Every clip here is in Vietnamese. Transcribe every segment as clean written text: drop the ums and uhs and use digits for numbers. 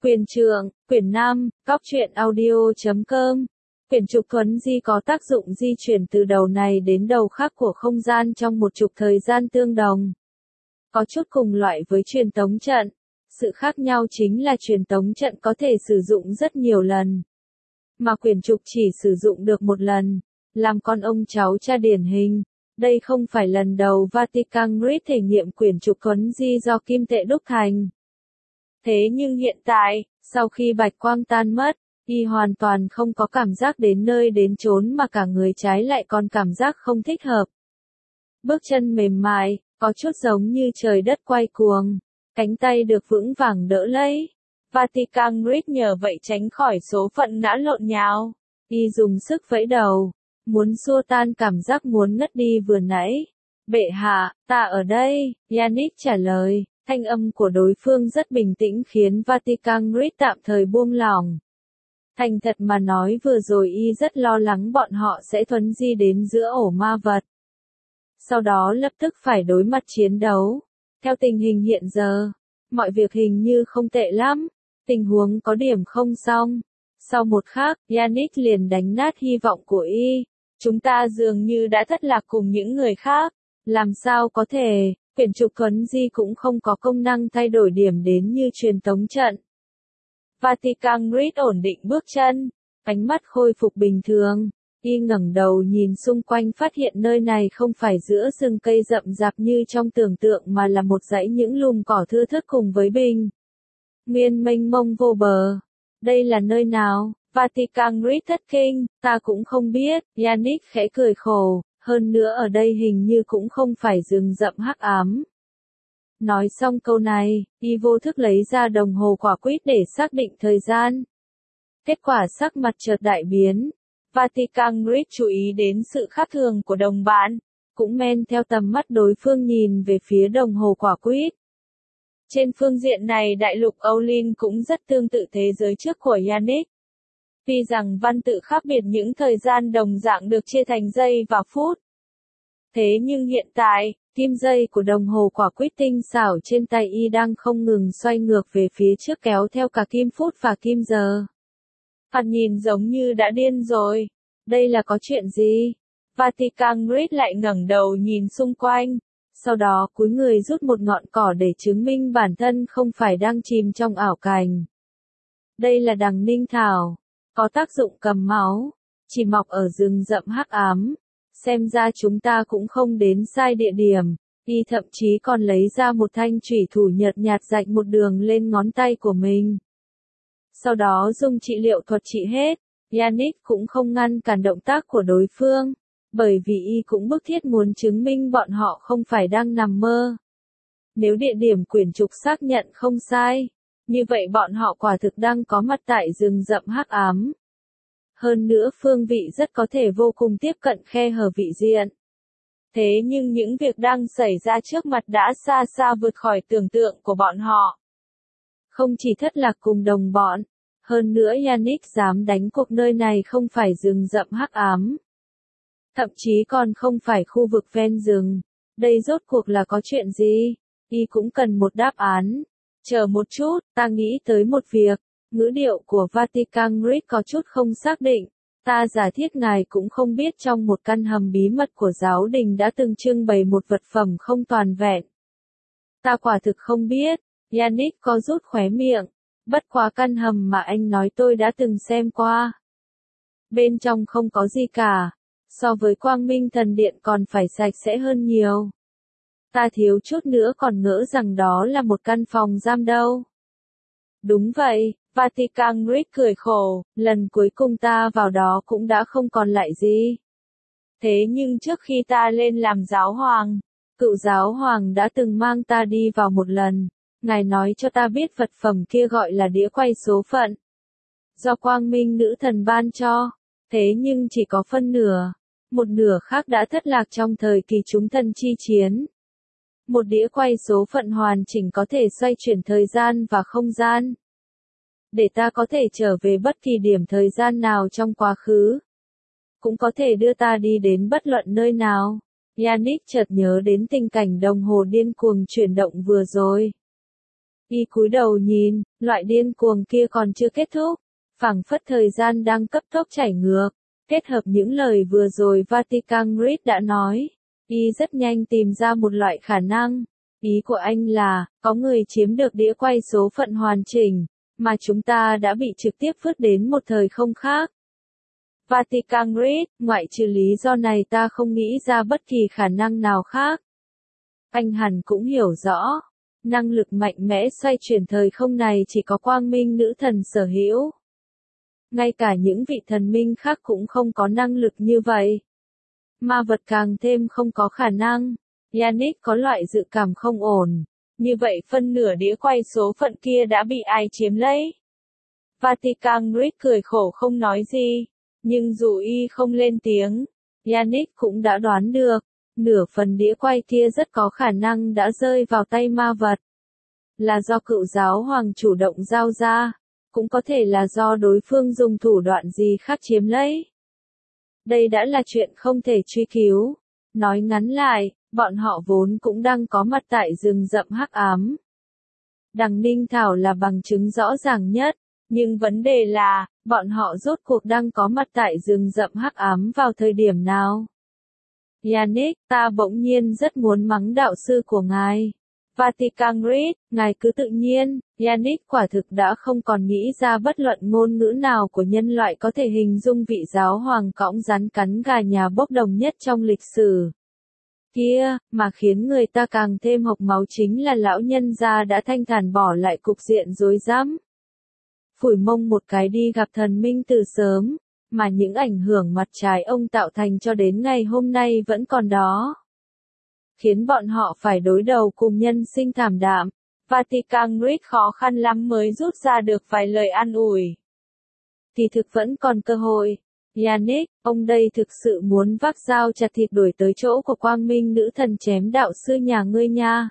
Quyền trượng, quyển 5, Cóc truyện audio.com. Quyển trục thuấn di có tác dụng di chuyển từ đầu này đến đầu khác của không gian trong một trục thời gian tương đồng. Có chút cùng loại với truyền tống trận. Sự khác nhau chính là truyền tống trận có thể sử dụng rất nhiều lần. Mà quyển trục chỉ sử dụng được một lần. Làm con ông cháu cha điển hình. Đây không phải lần đầu Vatican Grid thể nghiệm quyển trục thuấn di do kim tệ đúc thành. Thế nhưng hiện tại, sau khi bạch quang tan mất, y hoàn toàn không có cảm giác đến nơi đến chốn mà cả người trái lại còn cảm giác không thích hợp. Bước chân mềm mại, có chút giống như trời đất quay cuồng, cánh tay được vững vàng đỡ lấy. Vatican Grid nhờ vậy tránh khỏi số phận ngã lộn nhào. Y dùng sức vẫy đầu, muốn xua tan cảm giác muốn ngất đi vừa nãy. Bệ hạ, ta ở đây, Yannick trả lời. Thanh âm của đối phương rất bình tĩnh khiến Vatican Grid tạm thời buông lỏng. Thành thật mà nói vừa rồi y rất lo lắng bọn họ sẽ thuấn di đến giữa ổ ma vật. Sau đó lập tức phải đối mặt chiến đấu. Theo tình hình hiện giờ, mọi việc hình như không tệ lắm. Tình huống có điểm không xong. Sau một khắc, Yannick liền đánh nát hy vọng của y. Chúng ta dường như đã thất lạc cùng những người khác. Làm sao có thể? Quyển trục thuấn di cũng không có công năng thay đổi điểm đến như truyền tống trận. Vatican Grid ổn định bước chân, ánh mắt khôi phục bình thường. Y ngẩng đầu nhìn xung quanh phát hiện nơi này không phải giữa rừng cây rậm rạp như trong tưởng tượng mà là một dãy những lùm cỏ thưa thớt cùng với bình nguyên mênh mông vô bờ. Đây là nơi nào? Vatican Grid thất kinh, ta cũng không biết. Yannick khẽ cười khổ. Hơn nữa ở đây hình như cũng không phải rừng rậm hắc ám. Nói xong câu này, y vô thức lấy ra đồng hồ quả quýt để xác định thời gian. Kết quả sắc mặt chợt đại biến. Vatican Grid chú ý đến sự khác thường của đồng bạn, cũng men theo tầm mắt đối phương nhìn về phía đồng hồ quả quýt. Trên phương diện này đại lục Olin cũng rất tương tự thế giới trước của Yannick. Tuy rằng văn tự khác biệt những thời gian đồng dạng được chia thành giây và phút. Thế nhưng hiện tại, kim dây của đồng hồ quả quýt tinh xảo trên tay y đang không ngừng xoay ngược về phía trước kéo theo cả kim phút và kim giờ. Hắn nhìn giống như đã điên rồi. Đây là có chuyện gì? Vatican Grid lại ngẩng đầu nhìn xung quanh. Sau đó cúi người rút một ngọn cỏ để chứng minh bản thân không phải đang chìm trong ảo cảnh. Đây là đằng ninh thảo. Có tác dụng cầm máu, chỉ mọc ở rừng rậm hắc ám. Xem ra chúng ta cũng không đến sai địa điểm. Y thậm chí còn lấy ra một thanh chủy thủ nhợt nhạt rạch một đường lên ngón tay của mình. Sau đó dùng trị liệu thuật trị hết. Yannick cũng không ngăn cản động tác của đối phương, bởi vì y cũng bức thiết muốn chứng minh bọn họ không phải đang nằm mơ. Nếu địa điểm quyển trục xác nhận không sai, như vậy bọn họ quả thực đang có mặt tại rừng rậm hắc ám. Hơn nữa phương vị rất có thể vô cùng tiếp cận khe hở vị diện. Thế nhưng những việc đang xảy ra trước mặt đã xa xa vượt khỏi tưởng tượng của bọn họ. Không chỉ thất lạc cùng đồng bọn, hơn nữa Yannick dám đánh cuộc nơi này không phải rừng rậm hắc ám. Thậm chí còn không phải khu vực ven rừng. Đây rốt cuộc là có chuyện gì? Y cũng cần một đáp án. Chờ một chút, ta nghĩ tới một việc. Ngữ điệu của Vatican Grid có chút không xác định. Ta giả thiết ngài cũng không biết trong một căn hầm bí mật của giáo đình đã từng trưng bày một vật phẩm không toàn vẹn. Ta quả thực không biết. Yannick có rút khóe miệng. Bất quá căn hầm mà anh nói tôi đã từng xem qua. Bên trong không có gì cả. So với Quang Minh Thần Điện còn phải sạch sẽ hơn nhiều. Ta thiếu chút nữa còn ngỡ rằng đó là một căn phòng giam đâu. Đúng vậy, Vatican Grid cười khổ, lần cuối cùng ta vào đó cũng đã không còn lại gì. Thế nhưng trước khi ta lên làm giáo hoàng, cựu giáo hoàng đã từng mang ta đi vào một lần. Ngài nói cho ta biết vật phẩm kia gọi là đĩa quay số phận. Do Quang Minh nữ thần ban cho, thế nhưng chỉ có phân nửa. Một nửa khác đã thất lạc trong thời kỳ chúng thần chi chiến. Một đĩa quay số phận hoàn chỉnh có thể xoay chuyển thời gian và không gian. Để ta có thể trở về bất kỳ điểm thời gian nào trong quá khứ. Cũng có thể đưa ta đi đến bất luận nơi nào. Yannick chợt nhớ đến tình cảnh đồng hồ điên cuồng chuyển động vừa rồi. Y cúi đầu nhìn, loại điên cuồng kia còn chưa kết thúc, phảng phất thời gian đang cấp tốc chảy ngược. Kết hợp những lời vừa rồi Vatican Grid đã nói, Y rất nhanh tìm ra một loại khả năng. Ý của anh là, có người chiếm được đĩa quay số phận hoàn chỉnh, mà chúng ta đã bị trực tiếp vứt đến một thời không khác. Vatican Grid, ngoại trừ lý do này ta không nghĩ ra bất kỳ khả năng nào khác. Anh hẳn cũng hiểu rõ, năng lực mạnh mẽ xoay chuyển thời không này chỉ có quang minh nữ thần sở hữu. Ngay cả những vị thần minh khác cũng không có năng lực như vậy. Ma vật càng thêm không có khả năng. Yannick có loại dự cảm không ổn. Như vậy phân nửa đĩa quay số phận kia đã bị ai chiếm lấy? Vatican Grid cười khổ không nói gì. Nhưng dù Y không lên tiếng, Yannick cũng đã đoán được. Nửa phần đĩa quay kia rất có khả năng đã rơi vào tay ma vật. Là do cựu giáo hoàng chủ động giao ra. Cũng có thể là do đối phương dùng thủ đoạn gì khác chiếm lấy. Đây đã là chuyện không thể truy cứu. Nói ngắn lại, bọn họ vốn cũng đang có mặt tại rừng rậm hắc ám. Đằng Ninh Thảo là bằng chứng rõ ràng nhất, nhưng vấn đề là, bọn họ rốt cuộc đang có mặt tại rừng rậm hắc ám vào thời điểm nào? Yannick, ta bỗng nhiên rất muốn mắng đạo sư của ngài. Vatican Grid, ngài cứ tự nhiên. Yannick quả thực đã không còn nghĩ ra bất luận ngôn ngữ nào của nhân loại có thể hình dung vị giáo hoàng cõng rắn cắn gà nhà bốc đồng nhất trong lịch sử. Kia, mà khiến người ta càng thêm hộc máu chính là lão nhân gia đã thanh thản bỏ lại cục diện rối rắm. Phủi mông một cái đi gặp thần minh từ sớm, mà những ảnh hưởng mặt trái ông tạo thành cho đến ngày hôm nay vẫn còn đó. Khiến bọn họ phải đối đầu cùng nhân sinh thảm đạm. Vatican Grid khó khăn lắm mới rút ra được vài lời an ủi. Thì thực vẫn còn cơ hội. Yannick, ông đây thực sự muốn vác dao chặt thịt đuổi tới chỗ của quang minh nữ thần chém đạo sư nhà ngươi nha.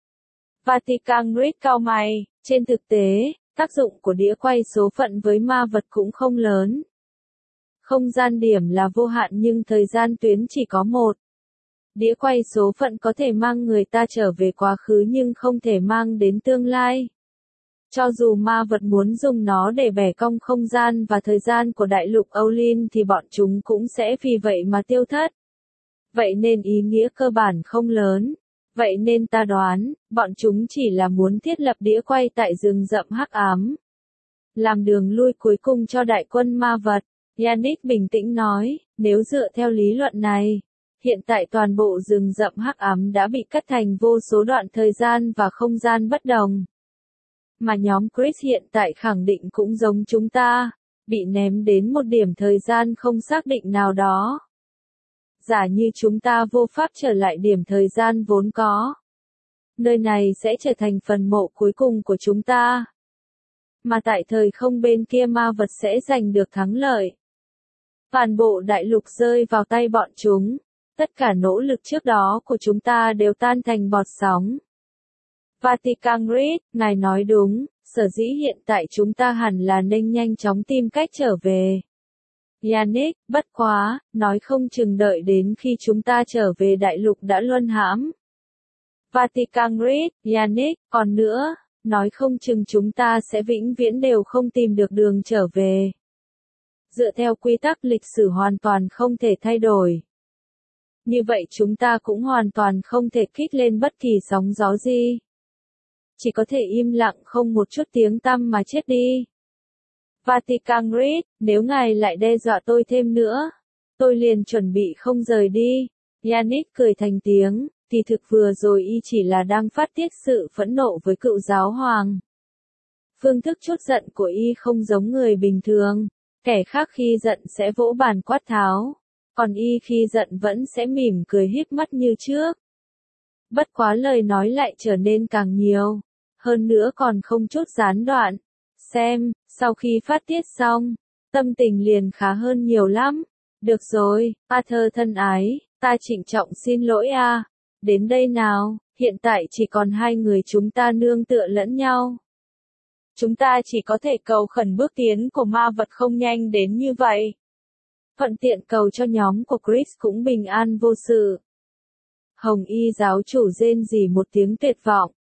Vatican Grid cau mày, trên thực tế, tác dụng của đĩa quay số phận với ma vật cũng không lớn. Không gian điểm là vô hạn nhưng thời gian tuyến chỉ có một. Đĩa quay số phận có thể mang người ta trở về quá khứ nhưng không thể mang đến tương lai. Cho dù ma vật muốn dùng nó để bẻ cong không gian và thời gian của đại lục Olin thì bọn chúng cũng sẽ vì vậy mà tiêu thất. Vậy nên ý nghĩa cơ bản không lớn. Vậy nên ta đoán, bọn chúng chỉ là muốn thiết lập đĩa quay tại rừng rậm hắc ám. Làm đường lui cuối cùng cho đại quân ma vật. Yannick bình tĩnh nói, nếu dựa theo lý luận này, hiện tại toàn bộ rừng rậm hắc ám đã bị cắt thành vô số đoạn thời gian và không gian bất đồng. Mà nhóm Chris hiện tại khẳng định cũng giống chúng ta, bị ném đến một điểm thời gian không xác định nào đó. Giả như chúng ta vô pháp trở lại điểm thời gian vốn có. Nơi này sẽ trở thành phần mộ cuối cùng của chúng ta. Mà tại thời không bên kia ma vật sẽ giành được thắng lợi. Toàn bộ đại lục rơi vào tay bọn chúng. Tất cả nỗ lực trước đó của chúng ta đều tan thành bọt sóng. Vatican Grid, ngài nói đúng, sở dĩ hiện tại chúng ta hẳn là nên nhanh chóng tìm cách trở về. Yannick, bất quá, nói không chừng đợi đến khi chúng ta trở về đại lục đã luân hãm. Vatican Grid, Yannick, còn nữa, nói không chừng chúng ta sẽ vĩnh viễn đều không tìm được đường trở về. Dựa theo quy tắc lịch sử hoàn toàn không thể thay đổi. Như vậy chúng ta cũng hoàn toàn không thể kích lên bất kỳ sóng gió gì. Chỉ có thể im lặng không một chút tiếng tăm mà chết đi. Vatican Grid, nếu ngài lại đe dọa tôi thêm nữa, tôi liền chuẩn bị không rời đi. Yannick cười thành tiếng, thì thực vừa rồi y chỉ là đang phát tiết sự phẫn nộ với cựu giáo hoàng. Phương thức trút giận của y không giống người bình thường, kẻ khác khi giận sẽ vỗ bàn quát tháo, còn y khi giận vẫn sẽ mỉm cười híp mắt như trước. Bất quá lời nói lại trở nên càng nhiều, hơn nữa còn không chút gián đoạn. Xem, sau khi phát tiết xong, tâm tình liền khá hơn nhiều lắm. Được rồi, Arthur thân ái, ta trịnh trọng xin lỗi a. Đến đây nào, hiện tại chỉ còn hai người chúng ta nương tựa lẫn nhau. Chúng ta chỉ có thể cầu khẩn bước tiến của ma vật không nhanh đến như vậy. Thuận tiện cầu cho nhóm của Chris cũng bình an vô sự. Hồng y giáo chủ rên rỉ một tiếng tuyệt vọng,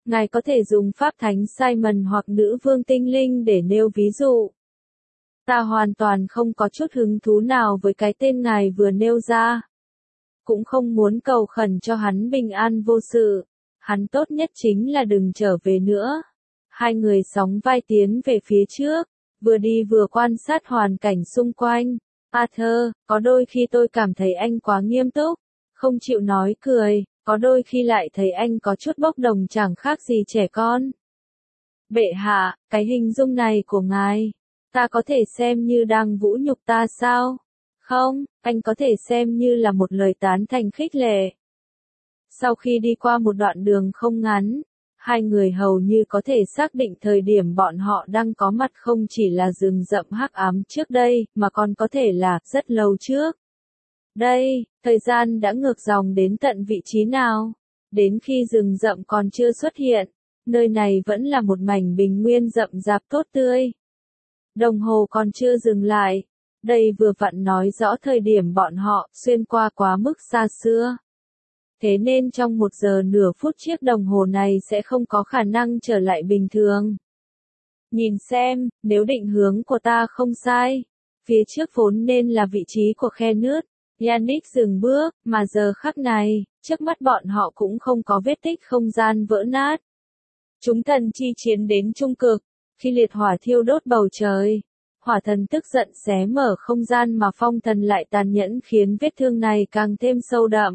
Ngài có thể dùng pháp thánh Simon hoặc nữ vương tinh linh để nêu ví dụ. Ta hoàn toàn không có chút hứng thú nào với cái tên ngài vừa nêu ra. Cũng không muốn cầu khẩn cho hắn bình an vô sự. Hắn tốt nhất chính là đừng trở về nữa. Hai người sóng vai tiến về phía trước, vừa đi vừa quan sát hoàn cảnh xung quanh. Arthur, có đôi khi tôi cảm thấy anh quá nghiêm túc, không chịu nói cười, có đôi khi lại thấy anh có chút bốc đồng chẳng khác gì trẻ con. Bệ hạ, cái hình dung này của ngài, ta có thể xem như đang vũ nhục ta sao? Không, anh có thể xem như là một lời tán thành khích lệ. Sau khi đi qua một đoạn đường không ngắn, hai người hầu như có thể xác định thời điểm bọn họ đang có mặt không chỉ là rừng rậm hắc ám trước đây, mà còn có thể là rất lâu trước. Đây, thời gian đã ngược dòng đến tận vị trí nào? Đến khi rừng rậm còn chưa xuất hiện, nơi này vẫn là một mảnh bình nguyên rậm rạp tốt tươi. Đồng hồ còn chưa dừng lại. Đây vừa vặn nói rõ thời điểm bọn họ xuyên qua quá mức xa xưa. Thế nên trong 1 giờ nửa phút chiếc đồng hồ này sẽ không có khả năng trở lại bình thường. Nhìn xem, nếu định hướng của ta không sai, phía trước vốn nên là vị trí của khe nước. Yannick dừng bước, mà giờ khắc này, trước mắt bọn họ cũng không có vết tích không gian vỡ nát. Chúng thần chi chiến đến trung cực, khi liệt hỏa thiêu đốt bầu trời. Hỏa thần tức giận xé mở không gian mà phong thần lại tàn nhẫn khiến vết thương này càng thêm sâu đậm.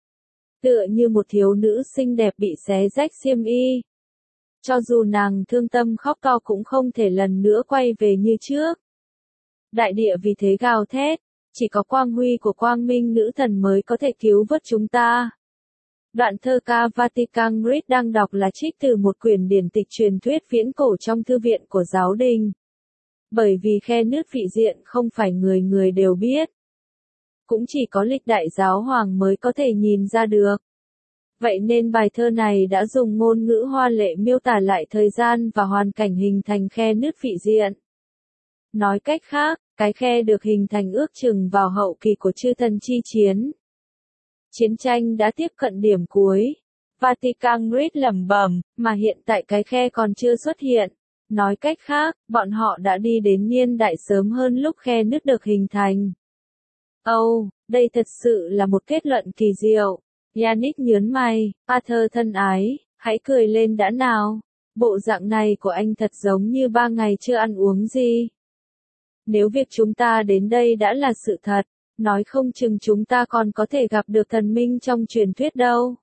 Tựa như một thiếu nữ xinh đẹp bị xé rách xiêm y. Cho dù nàng thương tâm khóc to cũng không thể lần nữa quay về như trước. Đại địa vì thế gào thét, chỉ có quang huy của quang minh nữ thần mới có thể cứu vớt chúng ta. Đoạn thơ ca Vatican Grid đang đọc là trích từ một quyển điển tịch truyền thuyết viễn cổ trong thư viện của giáo đình. Bởi vì khe nước vị diện không phải người người đều biết. Cũng chỉ có lịch đại giáo hoàng mới có thể nhìn ra được. Vậy nên bài thơ này đã dùng ngôn ngữ hoa lệ miêu tả lại thời gian và hoàn cảnh hình thành khe nước vị diện. Nói cách khác, cái khe được hình thành ước chừng vào hậu kỳ của chư thần chi chiến. Chiến tranh đã tiếp cận điểm cuối. Vatican Grid lẩm bẩm, mà hiện tại cái khe còn chưa xuất hiện. Nói cách khác, bọn họ đã đi đến niên đại sớm hơn lúc khe nước được hình thành. Đây thật sự là một kết luận kỳ diệu. Yannick nhớn mày, Arthur thân ái, hãy cười lên đã nào. Bộ dạng này của anh thật giống như 3 ngày chưa ăn uống gì. Nếu việc chúng ta đến đây đã là sự thật, nói không chừng chúng ta còn có thể gặp được thần minh trong truyền thuyết đâu.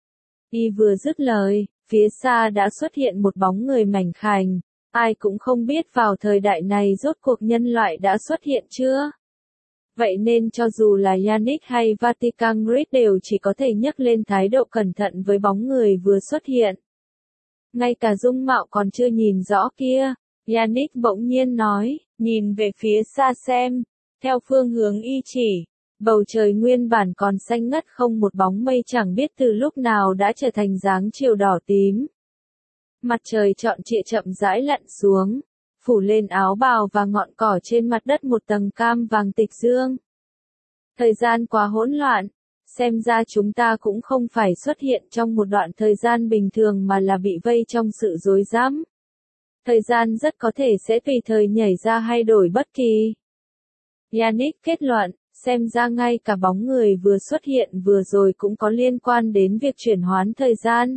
Y vừa dứt lời, phía xa đã xuất hiện một bóng người mảnh khảnh. Ai cũng không biết vào thời đại này rốt cuộc nhân loại đã xuất hiện chưa. Vậy nên cho dù là Yannick hay Vatican Grid đều chỉ có thể nhấc lên thái độ cẩn thận với bóng người vừa xuất hiện. Ngay cả dung mạo còn chưa nhìn rõ kia, Yannick bỗng nhiên nói, nhìn về phía xa xem, theo phương hướng y chỉ, bầu trời nguyên bản còn xanh ngắt không một bóng mây chẳng biết từ lúc nào đã trở thành dáng chiều đỏ tím. Mặt trời trọn trịa chậm rãi lặn xuống, phủ lên áo bào và ngọn cỏ trên mặt đất một tầng cam vàng tịch dương. Thời gian quá hỗn loạn, xem ra chúng ta cũng không phải xuất hiện trong một đoạn thời gian bình thường mà là bị vây trong sự rối rắm. Thời gian rất có thể sẽ tùy thời nhảy ra hay đổi bất kỳ. Yannick kết luận, xem ra ngay cả bóng người vừa xuất hiện vừa rồi cũng có liên quan đến việc chuyển hoán thời gian.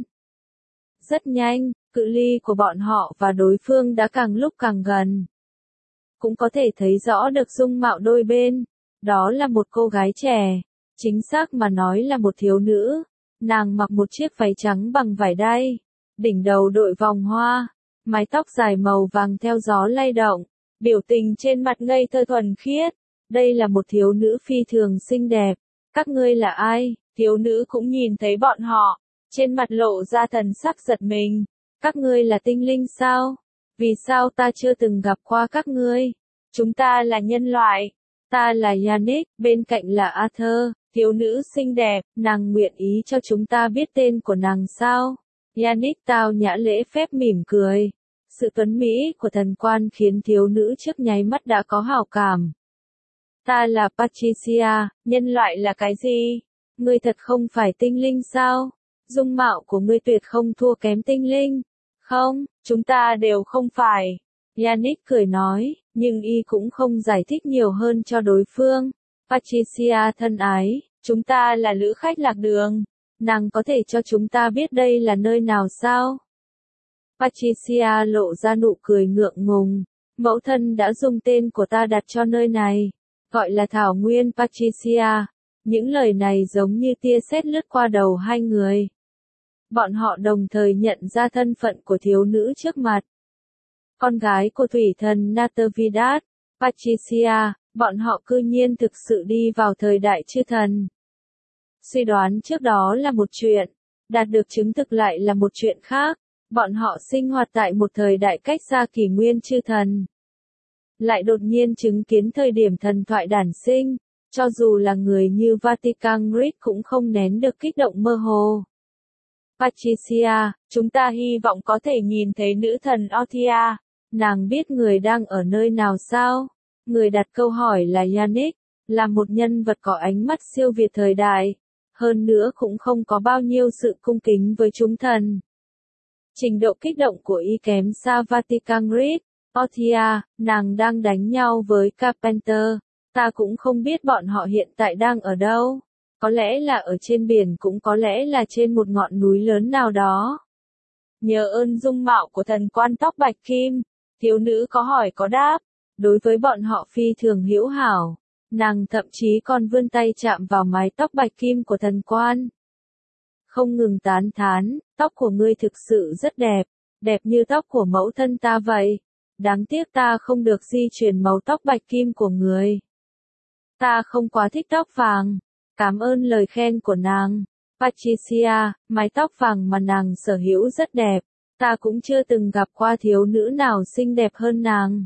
Rất nhanh, cự ly của bọn họ và đối phương đã càng lúc càng gần. Cũng có thể thấy rõ được dung mạo đôi bên. Đó là một cô gái trẻ. Chính xác mà nói là một thiếu nữ. Nàng mặc một chiếc váy trắng bằng vải đay. Đỉnh đầu đội vòng hoa. Mái tóc dài màu vàng theo gió lay động. Biểu tình trên mặt ngây thơ thuần khiết. Đây là một thiếu nữ phi thường xinh đẹp. Các ngươi là ai? Thiếu nữ cũng nhìn thấy bọn họ. Trên mặt lộ ra thần sắc giật mình. Các ngươi là tinh linh sao? Vì sao ta chưa từng gặp qua các ngươi? Chúng ta là nhân loại. Ta là Yannick, bên cạnh là Arthur, thiếu nữ xinh đẹp, nàng nguyện ý cho chúng ta biết tên của nàng sao? Yannick tao nhã lễ phép mỉm cười. Sự tuấn mỹ của thần quan khiến thiếu nữ trước nháy mắt đã có hảo cảm. Ta là Patricia, nhân loại là cái gì? Ngươi thật không phải tinh linh sao? dung mạo của ngươi tuyệt không thua kém tinh linh. Không, chúng ta đều không phải. Yannick cười nói, nhưng y cũng không giải thích nhiều hơn cho đối phương. Patricia thân ái, chúng ta là lữ khách lạc đường. Nàng có thể cho chúng ta biết đây là nơi nào sao? Patricia lộ ra nụ cười ngượng ngùng. Mẫu thân đã dùng tên của ta đặt cho nơi này. Gọi là Thảo Nguyên Patricia. Những lời này giống như tia sét lướt qua đầu hai người. Bọn họ đồng thời nhận ra thân phận của thiếu nữ trước mặt. Con gái của thủy thần Natividad, Patricia, bọn họ cư nhiên thực sự đi vào thời đại chư thần. Suy đoán trước đó là một chuyện, đạt được chứng thực lại là một chuyện khác. Bọn họ sinh hoạt tại một thời đại cách xa kỷ nguyên chư thần. Lại đột nhiên chứng kiến thời điểm thần thoại đản sinh, cho dù là người như Vatican Grid cũng không nén được kích động mơ hồ. Patricia, chúng ta hy vọng có thể nhìn thấy nữ thần Orthia. Nàng biết người đang ở nơi nào sao? Người đặt câu hỏi là Yannick, là một nhân vật có ánh mắt siêu việt thời đại, hơn nữa cũng không có bao nhiêu sự cung kính với chúng thần. Trình độ kích động của y kém xa Vatican Grid. Orthia, nàng đang đánh nhau với Carpenter. Ta cũng không biết bọn họ hiện tại đang ở đâu. Có lẽ là ở trên biển, cũng có lẽ là trên một ngọn núi lớn nào đó. Nhờ ơn dung mạo của thần quan tóc bạch kim, thiếu nữ có hỏi có đáp. Đối với bọn họ phi thường hữu hảo. Nàng thậm chí còn vươn tay chạm vào mái tóc bạch kim của thần quan. Không ngừng tán thán, tóc của ngươi thực sự rất đẹp, đẹp như tóc của mẫu thân ta vậy. Đáng tiếc ta không được di truyền màu tóc bạch kim của người. Ta không quá thích tóc vàng. Cảm ơn lời khen của nàng. Patricia, mái tóc vàng mà nàng sở hữu rất đẹp. Ta cũng chưa từng gặp qua thiếu nữ nào xinh đẹp hơn nàng.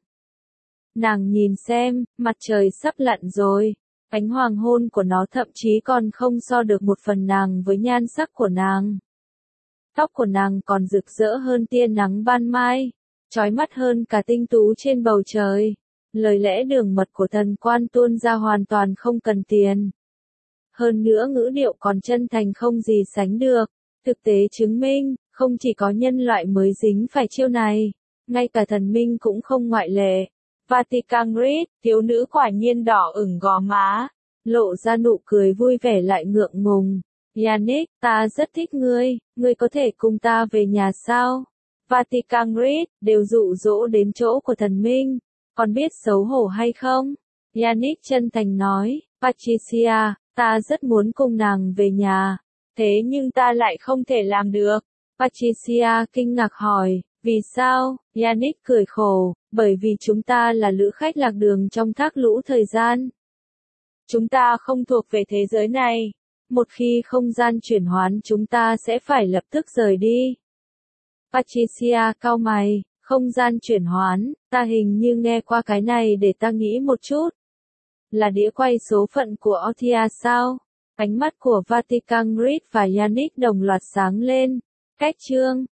Nàng nhìn xem, mặt trời sắp lặn rồi. Ánh hoàng hôn của nó thậm chí còn không so được một phần nàng với nhan sắc của nàng. Tóc của nàng còn rực rỡ hơn tia nắng ban mai, chói mắt hơn cả tinh tú trên bầu trời. Lời lẽ đường mật của thần quan tuôn ra hoàn toàn không cần tiền. Hơn nữa ngữ điệu còn chân thành không gì sánh được. Thực tế chứng minh, không chỉ có nhân loại mới dính phải chiêu này, ngay cả thần minh cũng không ngoại lệ. Vatican Grid, thiếu nữ quả nhiên đỏ ửng gò má, lộ ra nụ cười vui vẻ lại ngượng ngùng. Yannick, ta rất thích ngươi có thể cùng ta về nhà sao? Vatican Grid, đều dụ dỗ đến chỗ của thần minh, còn biết xấu hổ hay không? Yannick chân thành nói, Patricia, ta rất muốn cùng nàng về nhà, thế nhưng ta lại không thể làm được. Patricia kinh ngạc hỏi, vì sao? Yannick cười khổ, bởi vì chúng ta là lữ khách lạc đường trong thác lũ thời gian. Chúng ta không thuộc về thế giới này. Một khi không gian chuyển hoán chúng ta sẽ phải lập tức rời đi. Patricia cau mày, không gian chuyển hoán, ta hình như nghe qua cái này, để ta nghĩ một chút. Là đĩa quay số phận của Orthia sao? Ánh mắt của Vatican Grid và Yannick đồng loạt sáng lên. Cách chương